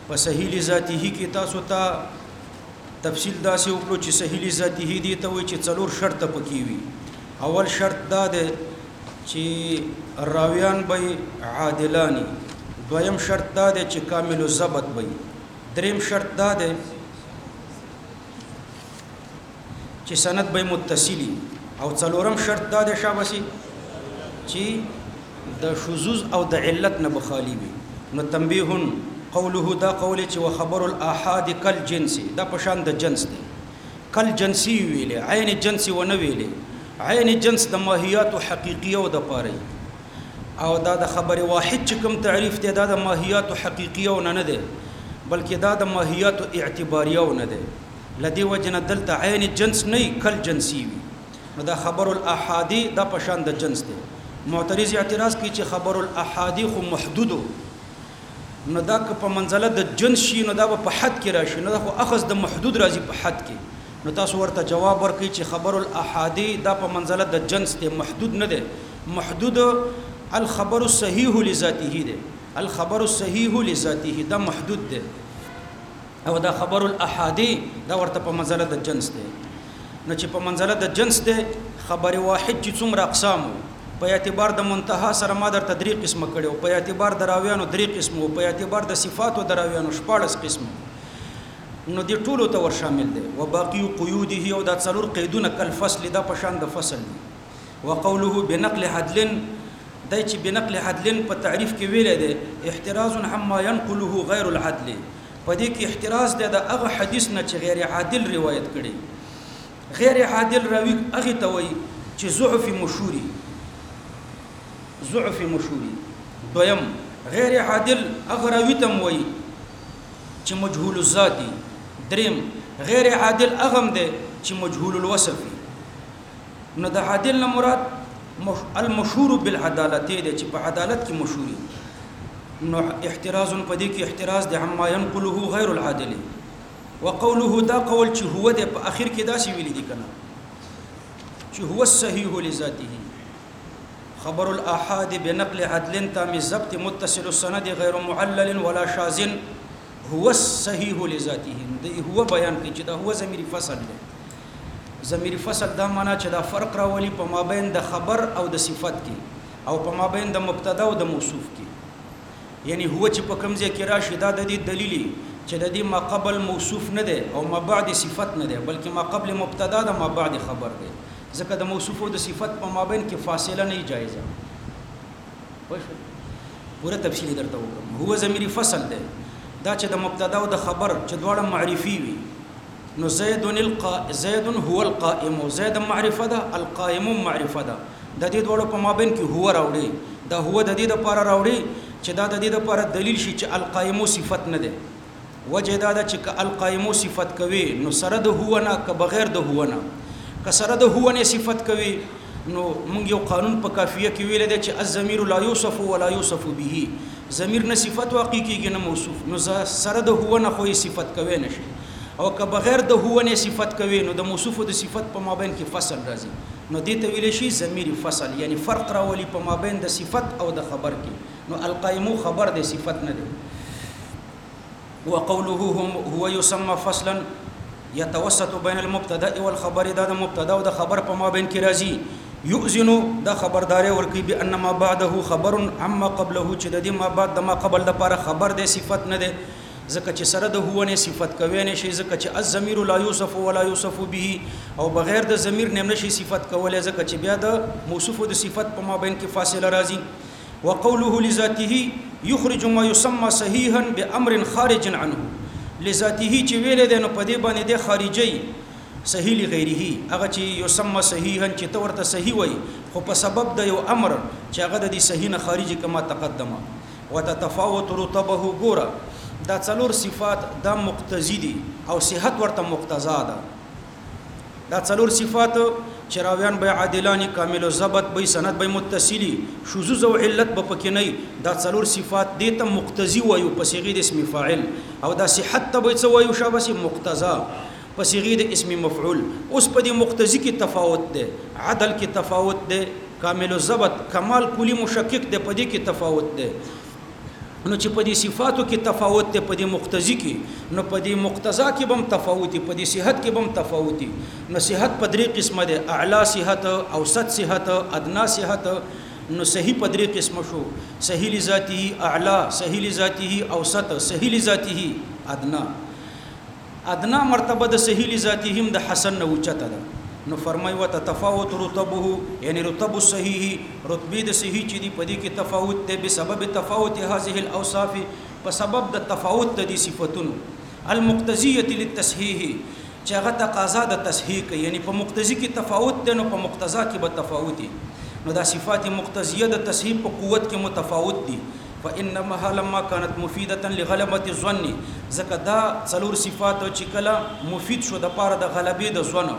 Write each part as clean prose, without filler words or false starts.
په صحیح ذاته کې تاسو ته تفصیل داسې وکړو چې صحیح ذاته دي ته وایي چې څلور شرط پکې وي. اول شرط دا دی چې راویان به عادلانی، دویم شرط دا دی چې کامل الضبط وي، دریم شرط دا دی چې سند به متصلی، او څلورم شرط دا دی شاباسي چې د شذوذ او د علت نه بخالی وي. نو تنبیه قوله دا قول چې وخبر الاحاد کل جنسی، دا پشان د جنس دی. کل جنسی ویلې، عین جنسی و نه ویلې. عین جنس د ماهیات حقیقیه او د پاره، او دا د خبر واحد چې کوم تعریف دی دا د ماهیات حقیقیه او نه دی، بلکې دا د ماهیات اعتباریه او نه دی. لدی وجنه دلته عین جنس نه کل جنسی وي. نو دا خبر الاحادی دا پشان د جنس دی. معترض اعتراض کوي چې خبر الاحادی خو محدودو، نو دا که په منزله د جنس شي نو دا په حد کې راشي، نو دا خو اخذ د محدود راځي په حد کې. نو تاسو ورته جواب ورکړئ چې خبر الاحادی دا په منزله د جنس دی، محدود نه دی. محدود الخبر الصحیح لذاته دی، الخبر الصحیح لذاته دا محدود دی، او دا خبر الاحادی دا ورته په منزله د جنس دی. نو چې په منزله د جنس دی، خبر واحد چې څومره اقسام په اعتبار د منتها سره ما در تدریق قسمه کړو، په اعتبار د راویانو درې قسمو، په اعتبار د صفاتو د راویانو 14 قسمو، نو دې ټولو ته ور شامل دي. وباقي قيوده او د څلور قیدونه کل فصل دا پشان د فصل دي. وقوله بنقل عدل، دای چې بنقل عدل په تعریف کې ویل دي احتراز عما ينقله غیر العدل، په دې کې احتراز دی د هغه حدیث نه چې غیر عادل روایت کړي. غیر عادل راوی هغه ته وایي چې ضعف مشهوري، ضعف مشهوري. دویم غیر عادل هغه راوی ته وایي چې مجهول الذاتی. دریم غیر عادل اغم ده چې مجهول الوصف. نو د عادل نه مراد المشهور بالعدالت ده چې په عدالت کې مشهوري. نو احتراز په دې کې احتراز ده عما ينقله غیر العادل. وقوله دا قول چې هو ده په اخر کې داسې ویل دي کنه چې هو الصحيح لذاته. خبر الاحاد بنقل عدل تام الضبط متصل السند غیر معلل ولا شاذ هو الصحيح لذاته. هو بیان کوي چې دا هو ضمیر فصل دی. ضمیر فصل دا معنا چې دا فرق راولي په مابین د خبر او د صفت کې، او په مابین د مبتدا او د موصوف کې. یعنی هو چې په کوم ځای کې راشي دا د دې دلیل چې د دې ما قبل موصوف نه دی او ما بعد صفت نه دی، بلکې ما قبل مبتدا ده ما بعد خبر دی. ځکه د موصوف او د صفت په مابین کې فاصله نه جایزه. پوره تفصیل درته وکم. هو ضمیر فصل دی، دا چې د مبتدا او د خبر چې دواړه معرفي وي. نو زید هو القائم، زید معرفه ده، القائم معرفه ده. د دې دواړو په مابین کې هو راوړي. دا هو د دې لپاره راوړي چې دا د دې لپاره دلیل شي چې القائم صفت نه ده. وجه دا ده چې القائم صفت کوي نو سره د هو نه، که بغیر د هو نه. که سره د هو نه صفت کوي نو موږ یو قانون په کافیه کې ویل دی چې الضمیر لا یوصف ولا یوصف به. ضمیر نه صفت واقع کیږي نه موصوف. نو سره د هو نه خو صفت کوي نشي، او که بغیر د هو نه صفت کوي نو د موصوف او د صفت په مابین کې فصل راځي. نو دې ته ویل شي ضمیر فصل، یعنی فرق راولي په مابین د صفت او د خبر کې. نو القائم خبر د صفت نه دی. وقوله هو يسمى فصلا يتوسط بين المبتدا والخبر، دا د مبتدا او د خبر په مابین کې راځي. یؤذن دا خبرداري ورکي بان ما بعده خبر عما قبله، چې د دې ما بعد د ما قبل د لپاره خبر د صفت نه ده. ځکه چې سره د هو نه صفت کوي نه شي، ځکه چې الضمیر لا یوصف ولا یوصف به، او بغیر د ضمیر نه نشي صفت کولای، ځکه چې بیا د موصوف او د صفت په مابین کې فاصله راځي. وقوله لذاته يخرج ما يسمى صحيحا بامر خارج عنه. لذاته چې ویل دی نو په دې باندې د خارجي صحیح لغیره، هغه چې یسمى صحیحا چې تو ورته صحیح وای خو په سبب د یو امر چې هغه د دې صحیح نه خارجي کما تقدمه. وتتفاوت رتبه ګوره دا څلور صفات دا مقتضی دي او صحت ورته مقتضا ده. دا څلور صفات چې راویان به عادلانی، کامل الضبط به، سند به متصلی، شذوذ او علت به پکې نه. دا څلور صفات دې ته مقتضی وایو په صيغه د اسم فاعل، او دا صحت ته به څه وایو شابه مقتضا په صيغه د اسم مفعول. اوس په دې مقتضی کې تفاوت ده، عدل کې تفاوت ده، کامل الضبط کمال کلی مشکک ده په دې کې تفاوت ده. نو چې په دې صفاتو کې تفاوت دی په دې مقتضی کې نو په دې مقتضا کې به هم تفاوت دی په دې صحت کې به هم تفاوت دی نو صحت په درې قسمه دی اعلی صحت اوسط صحت ادنا صحت نو صحیح په درې قسمه شو صحیح لذاته اعلی صحیح لذاته اوسط صحیح لذاته ادنا مرتبه د صحیح لذاته هم د حسن نه اوچته ده نو فرمای وت تفاوت رتبه یعنی رتب الصحیح رتبه د صحیح چې دی په دې کې تفاوت دی به سبب تفاوت هذه الاوصاف په سبب د تفاوت د دې صفاتونو المقتضیه للتصحیح چې هغه تقاضا د تصحیح کوي یعنی په مقتضی کې تفاوت دی نو په مقتضا کې به تفاوت دی نو دا صفات مقتضیه د تصحیح په قوت کې متفاوت دي فانما لما كانت مفيده لغلبه الظن زکه دا څلور صفات چې کله مفید شو د پاره د غلبې د ظن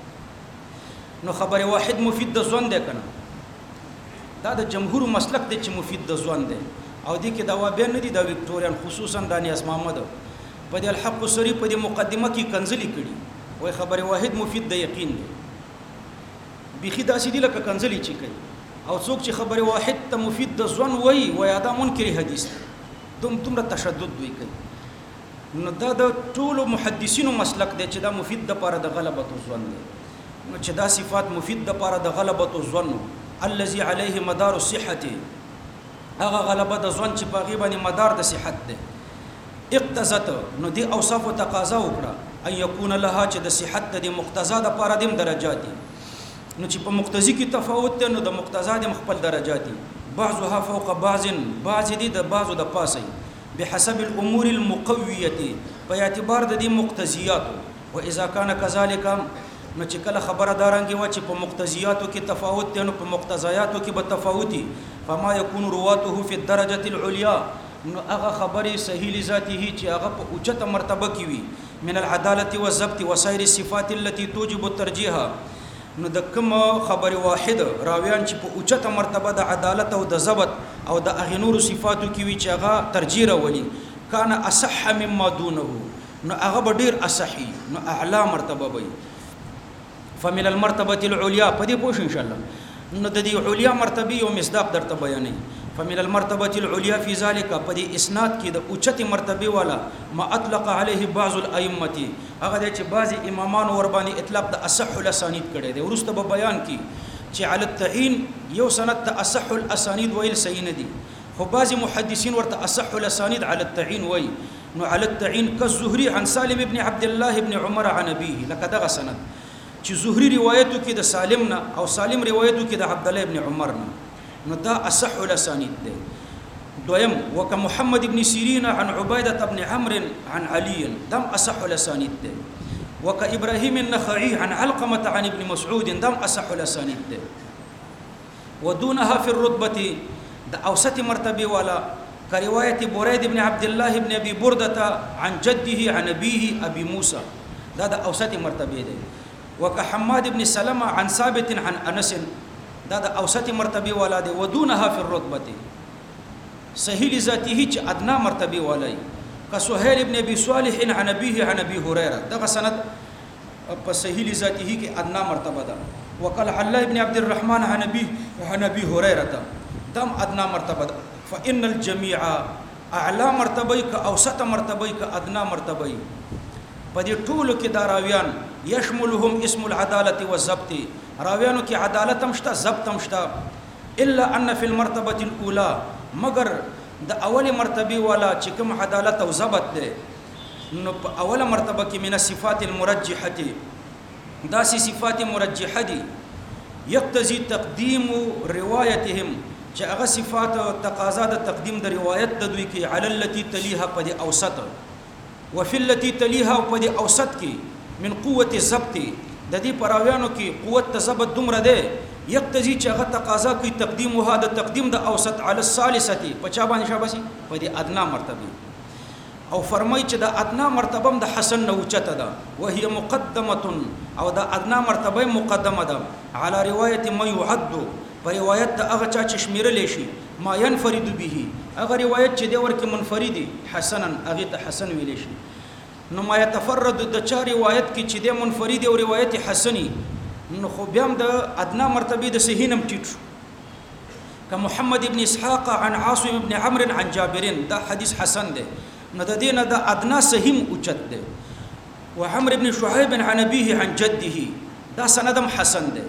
نو خبر واحد مفید د ځوان دی کنه دا د جمهور مسلک دی چې مفید د ځوان دی او دې کې دا وابه نه دي د وکټوریان خصوصا د انیاس محمد په دې الحق سری په دې مقدمه کې کنزلی کړي وای خبر واحد مفید د یقین دی بيخي داسې دی لکه کنزلی چې کوي او څوک چې خبر واحد ته مفید د ځوان وای وای دا منکر حدیث دومره تشدد دوی کوي نو دا د ټولو محدثینو مسلک دی چې دا مفید د پاره د غلبه ځوان دی نو چې دا صفات مفید د پاره د غلبه الظن الذي عليه مدار الصحه هغه غلبه د ظن چې په غیبه مدار د صحت ده اقتضت نو دی اوصاف تقاضا وکړه ان يكون لها چې د صحت د مقتضا د پاره د درجات نو چې په مقتضی کې تفاوت ده نو د مقتضا د خپل درجات بعضها فوق بعض دي د بعضو د پاسه بحسب الامور المقويه په اعتبار د دې مقتضیات او اذا كان كذلك نو چې کله خبره دارانګي و چې په مقتضیاتو کې تفاوت دی نو په مقتضیاتو کې به تفاوتي فما يكون رواته في الدرجه العليا نو هغه خبره صحیح لذاته چې هغه په اوچته مرتبه کې وي من العداله والضبط وسائر الصفات التي توجب الترجيح نو د کوم خبره واحد راویان چې په اوچته مرتبه د عدالت او د ضبط او د اغنور صفاتو کې وي چې هغه ترجیح راولي کان اصح مما دونه نو هغه ډیر اصحي نو اعلی مرتبه وي فمن المرتبه العليا پدې پوښ ان شاء الله نو د دې عليا مرتبه او مصداق درته بیانې فمن المرتبه العليا في ذلك پدې اسناد کې د اوچتي مرتبه والا ما اطلق عليه بعض الائمه هغه چې بعض امامان ور باندې اطلاق د اصح الاسانید کړي دي ورسته به بیان کی چې على التعین یو سند د اصح الاسانید ویل صحیح نه دي خو بعض محدثین ورته اصح الاسانید على التعین وای نو على التعین كالزهري عن سالم ابن عبد الله ابن عمر عن ابيه لکه دغه سند چې زهري روایتو کې د سالم نه او سالم روایتو کې د عبد الله ابن عمر نه نو دا اصح الاسانید دی دویم وک محمد ابن سیرین عن عبیده ابن عمرو عن علي دم اصح الاسانید دی وک ابراهيم النخعي عن علقمه عن ابن مسعود دم اصح الاسانید دی ودونها في الرتبه د اوسط مرتبه والا كروايه بريد ابن عبد الله ابن ابي برده عن جده عن ابيه ابي موسى دا د اوسط مرتبه دی وكحماد بن سلمة عن ثابت عن انس دا د اوسط مرتبه والا دی ودونها في الرتبه صحیح لذاته چې ادنا مرتبه والای كسهيل ابن ابي صالح عن ابيه عن ابي هريره دا سند په صحیح لذاته کې ادنا مرتبه ده وقال الله ابن عبد الرحمن عن ابي هريره دم ادنا مرتبه ده فان الجميع اعلى مرتبه ک اوسط مرتبه ک ادنا مرتبه په دې ټولو کې دا راویان يشملهم اسم العداله والضبط راویانو کې عدالت هم شته ضبط هم شته الا ان في المرتبه الاولى مگر د اول مرتبه والا چې کوم عدالت او ضبط ده نو په اوله مرتبه کې من الصفات المرجحه دا صفات مرجحه دي يقتضي تقديم روايتهم چې هغه صفات تقاضا د تقدیم د روایت د دوی کې علی التي تلیها په دې اوسط وفي التي تليها په دې اوسط کې من قوه الضبط د دې پراویانو کې قوت ضبط دومره ده یقتضي چې هغه تقاضا کوي تقدیم او د تقدیم د اوسط علی الثالثه په چا باندې شابسي په دې ادنا مرتبه او فرمای چې د ادنا مرتبه د حسن نو چته ده وهي مقدمه او د ادنا مرتبه مقدمه ده على روایت ما يعد په روایت د هغه چا چې شمیرل شي ما ينفرد به هغه روایت چې د ورکه منفردي حسنا هغه ته حسن ویل شي نو ما يتفرد د چا روایت کې چې د منفردي او روایت حسني نو خو بیا د ادنا مرتبه د صحیح نم ټیټ كمحمد بن إسحاق عن عاصم بن عمرو عن جابر دا حديث حسن ده نددينا دا أدنى سهم أجد ده وعمر بن شعيب عن أبيه عن جده دا سندم حسن ده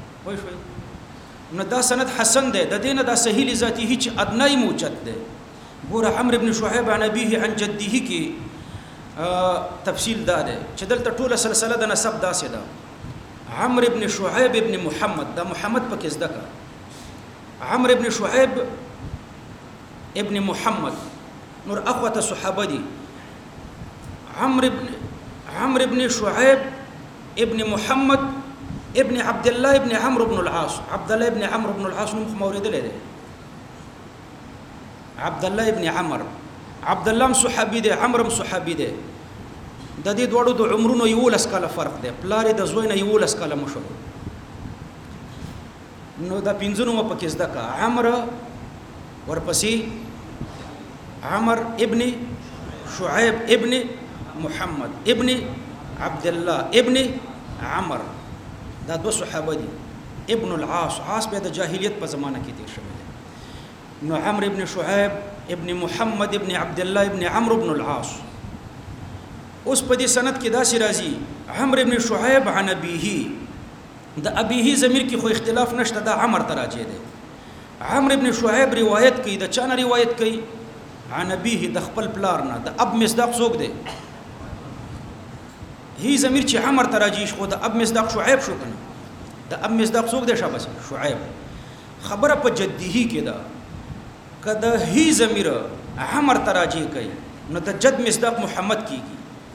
دا سند حسن ده ددينا دا سهيل ذاته هيك أدنى موجد ده بورا عمر بن شعيب عن أبيه عن جده كي تفصيل دا ده چدل تطول سلسلة دا نسب دا سيدا عمر بن شعيب بن محمد دا محمد پکز دکا عمر بن شعيب ابن محمد نور أخوة الصحابة دي عمرو بن شعيب ابن محمد ابن عبد الله ابن عمرو بن العاص عبد الله ابن عمرو بن العاص نمخ مورد له عبد الله ابن عمر عبد الله صحابي ده عمرو صحابي ده د دې دوړو د عمرونو یو لس کاله فرق دی پلار د زوی نه یو لس کاله مشو نو دا پینځونو په کې زده کا عمرو ورپسې عمر ابن شعيب ابن محمد ابن عبد الله ابن عمر دا دو صحابه دي ابن العاص عاص به د جاهلیت په زمانه کې تیر شوی نو عمرو ابن شعيب ابن محمد ابن عبد الله ابن عمرو بن العاص اوس په دې سند کې دا سي راځي عمرو ابن شعيب عن ابيه د ابيه ضمیر کې خو اختلاف نشته دا عمر تراجه دی عمرو ابن شعيب روایت کوي د چانه روایت کوي عن ابيه د خپل پلار نه د اب مصداق څوک دی هي ضمیر چې عمر تراجیش خو د اب مصداق شعيب شو کنه د اب مصداق څوک دی شابه شعيب خبره په جده کې ده کله هي ضمیر عمر تراجی کوي نو د جد مصداق محمد کیږي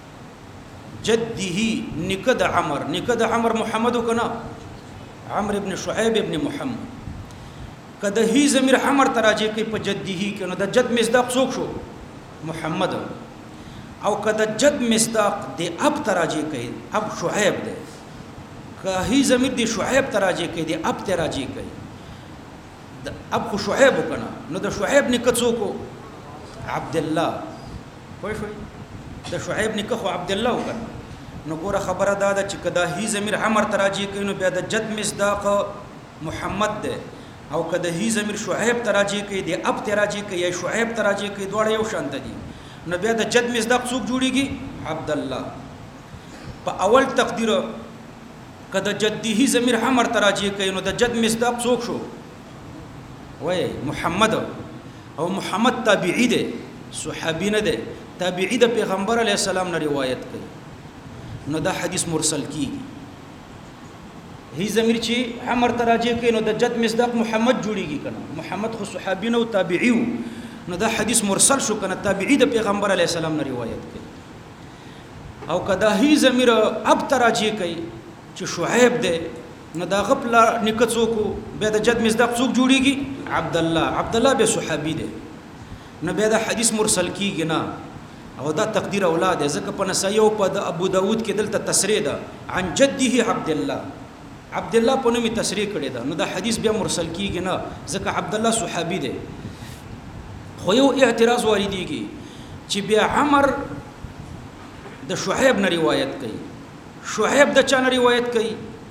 جده نکد عمر محمد کنا عمرو ابن شعيب ابن محمد کده هي ضمیر عمر تراجی کوي په جده کې نو د جد مصداق څوک شو محمد او کده جد مصداق د اب تراجی کوي اب شعيب ده که هي ضمیر د شعيب تراجی کوي د اب تراجی کوي د اب خو شعيب کنا نو د شعيب نکد څوک عبد الله وای شو د شعيب نکه خو عبد الله وکړه نو ګوره خبره دا ده چې کدا هي ضمیر عمر تراجی کوي نو بیا د جد مصداق محمد ده او کدا هي ضمیر شعيب تراجی کوي د اب تراجی کوي یا شعيب تراجی کوي دواړه یو شان دي نو بیا د جد مصداق څوک جوړیږي عبد الله په اول تقدیر کدا جده ضمیر عمر تراجی کوي نو د جد مصداق څوک شو وای محمد او محمد تابعی ده صحابی نه ده تابعی د پیغمبر علی السلام نه روایت کوي نو دا حدیث مرسل کیږي هي ضمیر چې عمر تراجی کوي نو د جد مصداق محمد جوړیږي کنه محمد خو صحابی نه او تابعی نو دا حدیث مرسل شو کنه تابعی د پیغمبر علی السلام نه روایت کوي او کدا هي ضمیر اب تراجی کوي چې شعيب ده نو دا غپل نکڅوکو به د جد مصداق څوک جوړیږي عبد الله به صحابي ده نو به دا حدیث مرسل کیږي نه او دا تقدیر اولاد ځکه په نسائی او په ابو داود کې دلته تصریح ده عن جده عبد الله په نومي تصریح کړی ده نو دا حدیث بیا مرسل کیږي نه ځکه عبد الله صحابي ده خو یو اعتراض واردېږي چې بیا عمر د شعيب نه روایت کوي شعيب د چا نه روایت کوي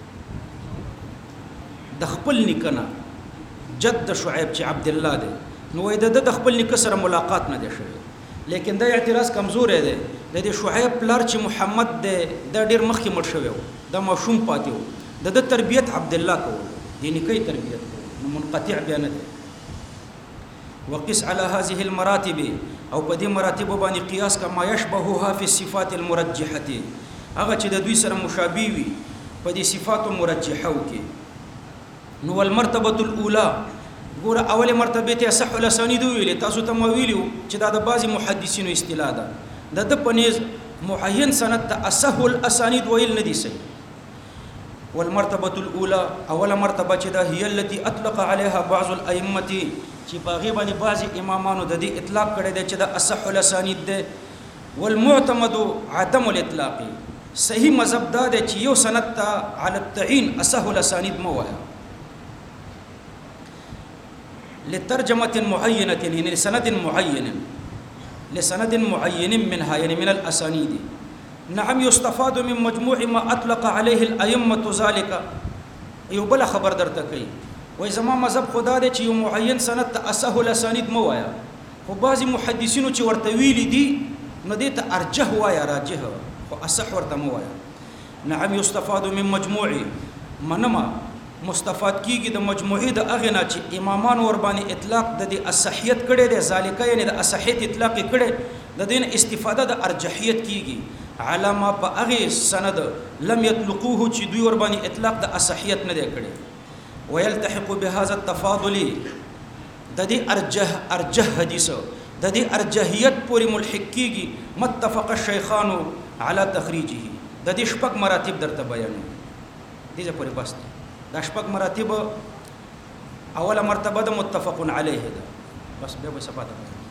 د خپل نکنه جد شعيب چې عبد الله ده نو د خپل نک سره ملاقات نه ده شوی لیکن دا اعتراض کمزور دی د شعيب پلار چې محمد ده د ډیر مخکې مړ شوی د ماشوم پاتې و د تربیت عبد الله کول د نکي تربیت کول منقطع بیان ده وقس على هذه المراتب او په دې مراتب باندې قياس کما يشبهها في الصفات المرجحه هغه چې د دوی سره مشابه وي په دې صفات مرجحه کې نو المرتبه الاولى ګوره اوله مرتبه ته صح الاسانید ویل تاسو ته مو ویلو چې دا د بعضی محدثینو اصطلاح ده د پنيز معین سند ته اصح الاسانید ویل ندي صحیح والمرتبه الاولى اوله مرتبه چې دا هي التي اطلق عليها بعض الائمه چې باغي باندې بعضی امامانو د دې اطلاق کړی دی چې دا اصح الاسانید ده والمعتمد عدم الاطلاق صحیح مذهب دا دی چې یو سند ته على التعین اصح الاسانید مو وایي لترجمة معينة يعني لسند معين منها يعني من الأسانيد نعم يستفاد من مجموع ما أطلق عليه الأئمة ذلك يبلغ خبر درتكي وای زما مذهب خدا دی چې یو معین سند ته اصح الاسانید مو وایا خو بعضی محدثینو چې ورته ویلي دي نو دې ته ارجح وایا راجح خو اصح ورته مو وایا. نعم یستفاد من مجموعي منما مستفاد کیږي د مجموعي د اغه نه چې امامان ور باندې اطلاق د دې اصحیت کړي د ذالک یعنی د اصحیت اطلاق کړي د دین استفاده د ارجحیت کیږي علامه په اغه سند لم يطلقوه چې دوی ور باندې اطلاق د اصحیت نه دی کړي. ويلتحق بهذا التفاضل د دې ارجح حدیث د دې ارجحیت پوری ملحق کیږي متفق الشيخان على تخریجه د دې شپږ مراتب درته بیانوم دې پوری بس دا شپږ مراتب اوله مرتبه د متفق علیه ده بس به صفات